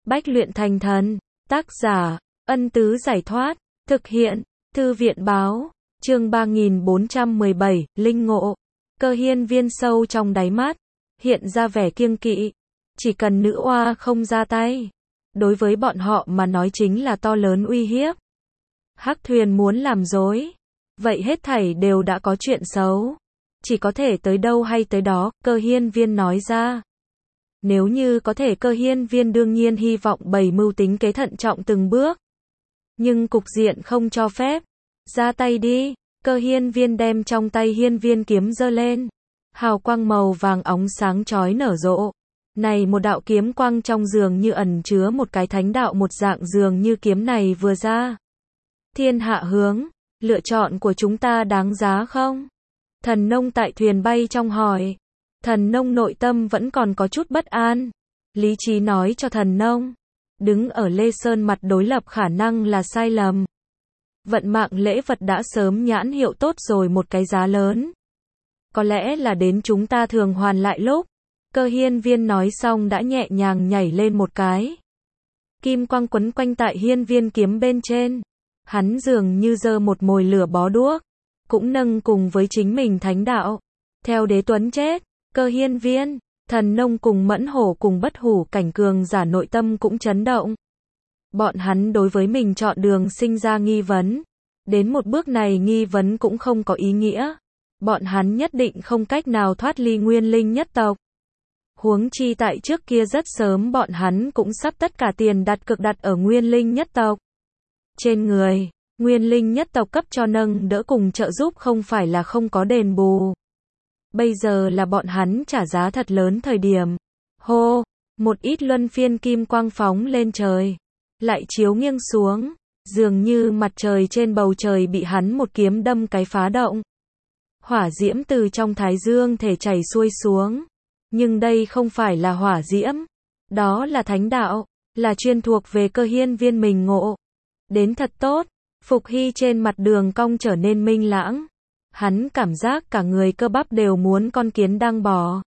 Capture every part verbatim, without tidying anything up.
bách luyện thành thần. Tác giả, Ân Tứ Giải Thoát. Thực hiện, Thư viện Báo. Chương ba nghìn bốn trăm mười bảy, Linh Ngộ. Cơ Hiên Viên sâu trong đáy mắt, hiện ra vẻ kiêng kỵ. Chỉ cần nữ oa không ra tay, đối với bọn họ mà nói chính là to lớn uy hiếp. Hắc Thuyền muốn làm dối, vậy hết thảy đều đã có chuyện xấu. Chỉ có thể tới đâu hay tới đó, Cơ Hiên Viên nói ra. Nếu như có thể, Cơ Hiên Viên đương nhiên hy vọng bày mưu tính kế thận trọng từng bước. Nhưng cục diện không cho phép. Ra tay đi. Cơ Hiên Viên đem trong tay hiên viên kiếm giơ lên. Hào quang màu vàng óng sáng chói nở rộ. Này một đạo kiếm quang trong dường như ẩn chứa một cái thánh đạo một dạng, dường như kiếm này vừa ra. Thiên hạ hướng, lựa chọn của chúng ta đáng giá không? Thần nông tại thuyền bay trong hỏi. Thần nông nội tâm vẫn còn có chút bất an. Lý trí nói cho thần nông, đứng ở Lê Sơn mặt đối lập khả năng là sai lầm. Vận mạng lễ vật đã sớm nhãn hiệu tốt rồi, một cái giá lớn. Có lẽ là đến chúng ta thường hoàn lại lúc. Cơ Hiên Viên nói xong đã nhẹ nhàng nhảy lên một cái. Kim quang quấn quanh tại hiên viên kiếm bên trên. Hắn dường như giơ một mồi lửa bó đuốc, cũng nâng cùng với chính mình thánh đạo. Theo đế tuấn chết, Cơ Hiên Viên, thần nông cùng mẫn hổ cùng bất hủ cảnh cường giả nội tâm cũng chấn động. Bọn hắn đối với mình chọn đường sinh ra nghi vấn. Đến một bước này nghi vấn cũng không có ý nghĩa. Bọn hắn nhất định không cách nào thoát ly nguyên linh nhất tộc. Huống chi tại trước kia rất sớm bọn hắn cũng sắp tất cả tiền đặt cược đặt ở nguyên linh nhất tộc. Trên người, nguyên linh nhất tộc cấp cho nâng đỡ cùng trợ giúp không phải là không có đền bù. Bây giờ là bọn hắn trả giá thật lớn thời điểm. Hô, một ít luân phiên kim quang phóng lên trời, lại chiếu nghiêng xuống, dường như mặt trời trên bầu trời bị hắn một kiếm đâm cái phá động. Hỏa diễm từ trong thái dương thể chảy xuôi xuống. Nhưng đây không phải là hỏa diễm, đó là thánh đạo, là chuyên thuộc về Cơ Hiên Viên mình ngộ. Đến thật tốt, Phục Hy trên mặt đường cong trở nên minh lãng. Hắn cảm giác cả người cơ bắp đều muốn con kiến đang bò.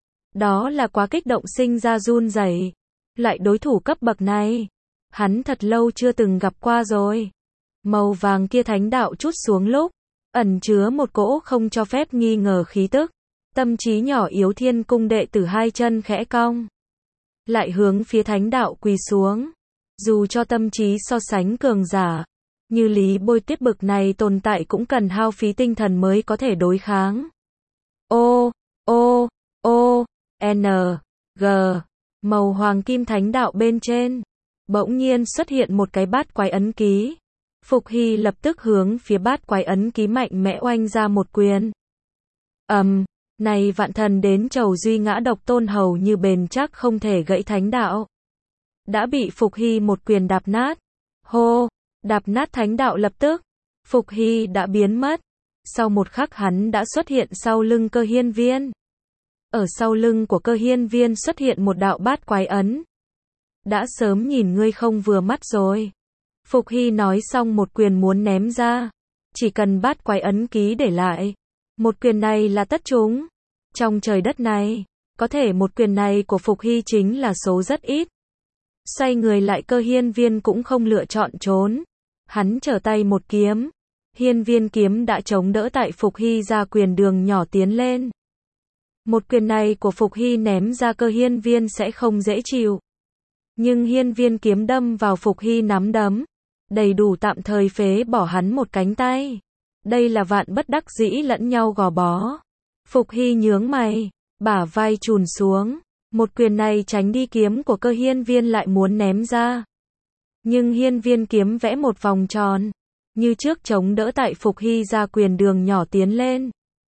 Đó là quá kích động sinh ra run rẩy. Lại đối thủ cấp bậc này, hắn thật lâu chưa từng gặp qua rồi. Màu vàng kia thánh đạo chút xuống lúc, ẩn chứa một cỗ không cho phép nghi ngờ khí tức. Tâm trí nhỏ yếu thiên cung đệ tử hai chân khẽ cong, lại hướng phía thánh đạo quỳ xuống. Dù cho tâm trí so sánh cường giả, như Lý Bôi Tuyết bực này tồn tại cũng cần hao phí tinh thần mới có thể đối kháng. O, O, O, N, G, màu hoàng kim thánh đạo bên trên, bỗng nhiên xuất hiện một cái bát quái ấn ký. Phục Hy lập tức hướng phía bát quái ấn ký mạnh mẽ oanh ra một quyền. Ầm, um, này vạn thần đến chầu duy ngã độc tôn hầu như bền chắc không thể gãy thánh đạo. Đã bị Phục Hy một quyền đạp nát. Hô, đạp nát thánh đạo lập tức. Phục Hy đã biến mất. Sau một khắc hắn đã xuất hiện sau lưng Cơ Hiên Viên. Ở sau lưng của Cơ Hiên Viên xuất hiện một đạo bát quái ấn. Đã sớm nhìn ngươi không vừa mắt rồi. Phục Hy nói xong một quyền muốn ném ra. Chỉ cần bát quái ấn ký để lại. Một quyền này là tất chúng. Trong trời đất này, có thể một quyền này của Phục Hy chính là số rất ít. Xoay người lại Cơ Hiên Viên cũng không lựa chọn trốn. Hắn trở tay một kiếm. Hiên viên kiếm đã chống đỡ tại Phục Hy ra quyền đường nhỏ tiến lên. Một quyền này của Phục Hy ném ra Cơ Hiên Viên sẽ không dễ chịu. Nhưng hiên viên kiếm đâm vào Phục Hy nắm đấm. Đầy đủ tạm thời phế bỏ hắn một cánh tay. Đây là vạn bất đắc dĩ lẫn nhau gò bó. Phục Hy nhướng mày, bả vai chùn xuống. Một quyền này tránh đi kiếm của Cơ Hiên Viên lại muốn ném ra. Nhưng hiên viên kiếm vẽ một vòng tròn. Như trước chống đỡ tại Phục Hy ra quyền đường nhỏ tiến lên.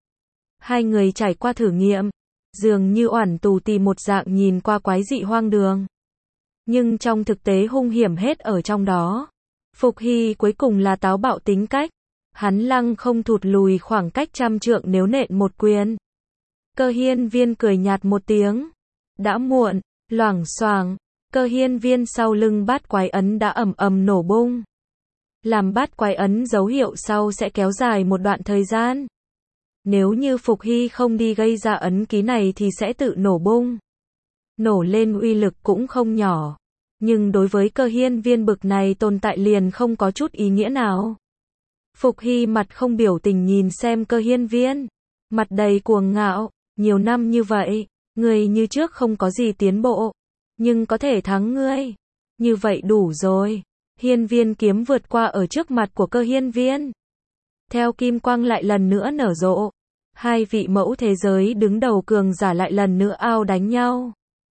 Hai người trải qua thử nghiệm. Dường như oản tù tì một dạng nhìn qua quái dị hoang đường. Nhưng trong thực tế hung hiểm hết ở trong đó. Phục Hy cuối cùng là táo bạo tính cách. Hắn lăng không thụt lùi khoảng cách trăm trượng nếu nện một quyền. Cơ Hiên Viên cười nhạt một tiếng. Đã muộn, loảng xoảng, Cơ Hiên Viên sau lưng bát quái ấn đã ầm ầm nổ bung. Làm bát quái ấn dấu hiệu sau sẽ kéo dài một đoạn thời gian. Nếu như Phục Hy không đi gây ra ấn ký này thì sẽ tự nổ bung. Nổ lên uy lực cũng không nhỏ. Nhưng đối với Cơ Hiên Viên bực này tồn tại liền không có chút ý nghĩa nào. Phục Hy mặt không biểu tình nhìn xem Cơ Hiên Viên, mặt đầy cuồng ngạo, nhiều năm như vậy, người như trước không có gì tiến bộ, nhưng có thể thắng ngươi. Như vậy đủ rồi. Hiên Viên kiếm vượt qua ở trước mặt của Cơ Hiên Viên. Theo kim quang lại lần nữa nở rộ, hai vị mẫu thế giới đứng đầu cường giả lại lần nữa ao đánh nhau.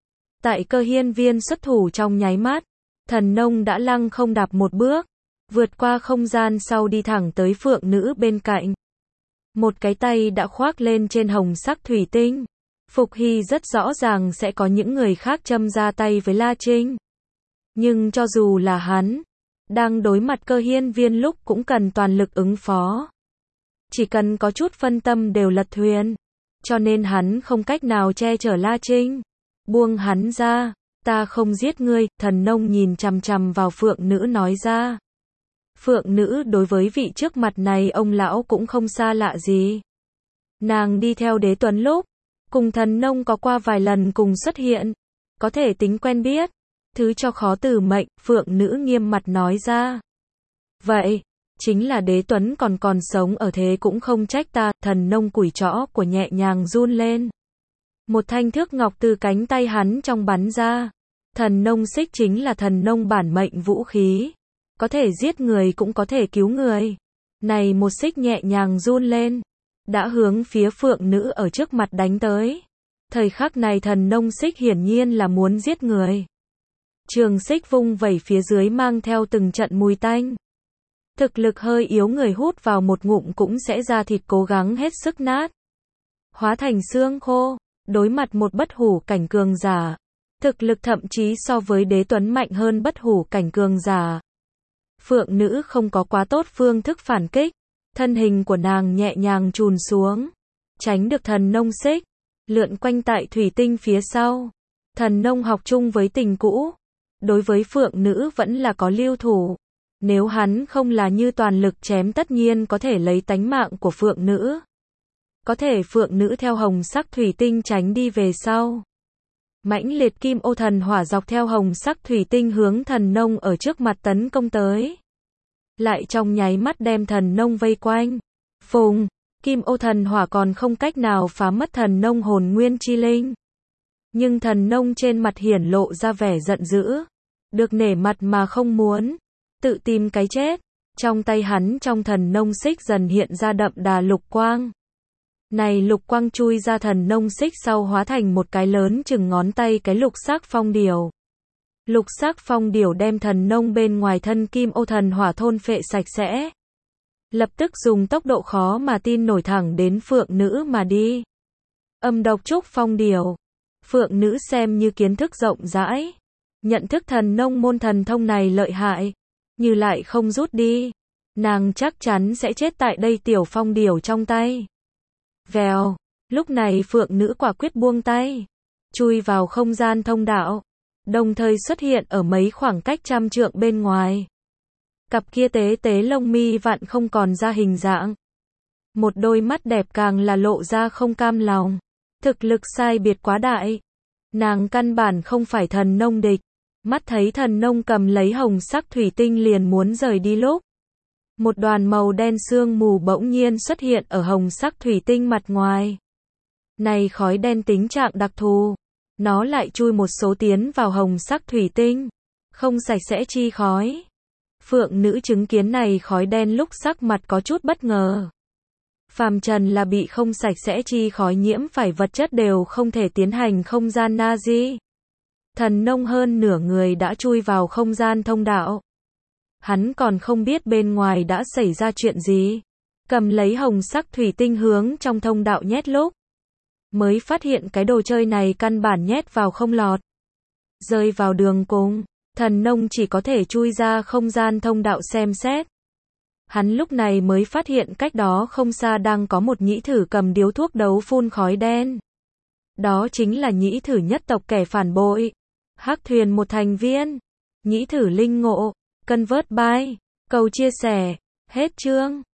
Tại Cơ Hiên Viên xuất thủ trong nháy mắt, Thần Nông đã lăng không đạp một bước, vượt qua không gian sau đi thẳng tới Phượng Nữ bên cạnh. Một cái tay đã khoác lên trên hồng sắc thủy tinh. Phục Hy rất rõ ràng sẽ có những người khác châm ra tay với La Trinh. Nhưng cho dù là hắn, đang đối mặt Cơ Hiên Viên lúc cũng cần toàn lực ứng phó. Chỉ cần có chút phân tâm đều lật thuyền. Cho nên hắn không cách nào che chở La Trinh. Buông hắn ra, ta không giết ngươi, Thần Nông nhìn chằm chằm vào Phượng Nữ nói ra. Phượng Nữ đối với vị trước mặt này ông lão cũng không xa lạ gì. Nàng đi theo Đế Tuấn lúc, cùng Thần Nông có qua vài lần cùng xuất hiện, có thể tính quen biết. Thứ cho khó từ mệnh, Phượng Nữ nghiêm mặt nói ra. Vậy, chính là Đế Tuấn còn còn sống ở thế cũng không trách ta. Thần Nông củi trõ của nhẹ nhàng run lên. Một thanh thước ngọc từ cánh tay hắn trong bắn ra. Thần Nông xích chính là Thần Nông bản mệnh vũ khí. Có thể giết người cũng có thể cứu người. Này một xích nhẹ nhàng run lên, đã hướng phía Phượng Nữ ở trước mặt đánh tới. Thời khắc này Thần Nông xích hiển nhiên là muốn giết người. Trường xích vung vẩy phía dưới mang theo từng trận mùi tanh. Thực lực hơi yếu người hút vào một ngụm cũng sẽ ra thịt cố gắng hết sức nát. Hóa thành xương khô, đối mặt một bất hủ cảnh cường giả. Thực lực thậm chí so với Đế Tuấn mạnh hơn bất hủ cảnh cường giả. Phượng Nữ không có quá tốt phương thức phản kích. Thân hình của nàng nhẹ nhàng chùn xuống. Tránh được Thần Nông xích. Lượn quanh tại thủy tinh phía sau. Thần Nông học chung với tình cũ. Đối với Phượng Nữ vẫn là có lưu thủ. Nếu hắn không là như toàn lực chém tất nhiên có thể lấy tánh mạng của Phượng Nữ. Có thể Phượng Nữ theo hồng sắc thủy tinh tránh đi về sau. Mãnh liệt kim ô thần hỏa dọc theo hồng sắc thủy tinh hướng Thần Nông ở trước mặt tấn công tới. Lại trong nháy mắt đem Thần Nông vây quanh. Phùng, kim ô thần hỏa còn không cách nào phá mất Thần Nông hồn nguyên chi linh. Nhưng Thần Nông trên mặt hiển lộ ra vẻ giận dữ. Được nể mặt mà không muốn. Tự tìm cái chết. Trong tay hắn trong Thần Nông xích dần hiện ra đậm đà lục quang. Này lục quang chui ra Thần Nông xích sau hóa thành một cái lớn chừng ngón tay cái lục sắc phong điểu. Lục sắc phong điểu đem Thần Nông bên ngoài thân kim ô thần hỏa thôn phệ sạch sẽ. Lập tức dùng tốc độ khó mà tin nổi thẳng đến Phượng Nữ mà đi. Âm độc trúc phong điểu. Phượng Nữ xem như kiến thức rộng rãi. Nhận thức Thần Nông môn thần thông này lợi hại. Như lại không rút đi. Nàng chắc chắn sẽ chết tại đây tiểu phong điểu trong tay. Vèo. Lúc này Phượng Nữ quả quyết buông tay. Chui vào không gian thông đạo. Đồng thời xuất hiện ở mấy khoảng cách trăm trượng bên ngoài. Cặp kia tế tế lông mi vặn không còn ra hình dạng. Một đôi mắt đẹp càng là lộ ra không cam lòng. Thực lực sai biệt quá đại. Nàng căn bản không phải Thần Nông địch. Mắt thấy Thần Nông cầm lấy hồng sắc thủy tinh liền muốn rời đi lúc. Một đoàn màu đen sương mù bỗng nhiên xuất hiện ở hồng sắc thủy tinh mặt ngoài. Này khói đen tính trạng đặc thù. Nó lại chui một số tiến vào hồng sắc thủy tinh. Không sạch sẽ chi khói. Phượng Nữ chứng kiến này khói đen lúc sắc mặt có chút bất ngờ. Phàm trần là bị không sạch sẽ chi khói nhiễm phải vật chất đều không thể tiến hành không gian Nazi. Thần Nông hơn nửa người đã chui vào không gian thông đạo. Hắn còn không biết bên ngoài đã xảy ra chuyện gì. Cầm lấy hồng sắc thủy tinh hướng trong thông đạo nhét lúc. Mới phát hiện cái đồ chơi này căn bản nhét vào không lọt. Rơi vào đường cùng. Thần Nông chỉ có thể chui ra không gian thông đạo xem xét. Hắn lúc này mới phát hiện cách đó không xa đang có một nhĩ thử cầm điếu thuốc đấu phun khói đen. Đó chính là nhĩ thử nhất tộc kẻ phản bội. Hắc thuyền một thành viên. Nhĩ thử linh ngộ. Convert by. Cầu chia sẻ. Hết chương.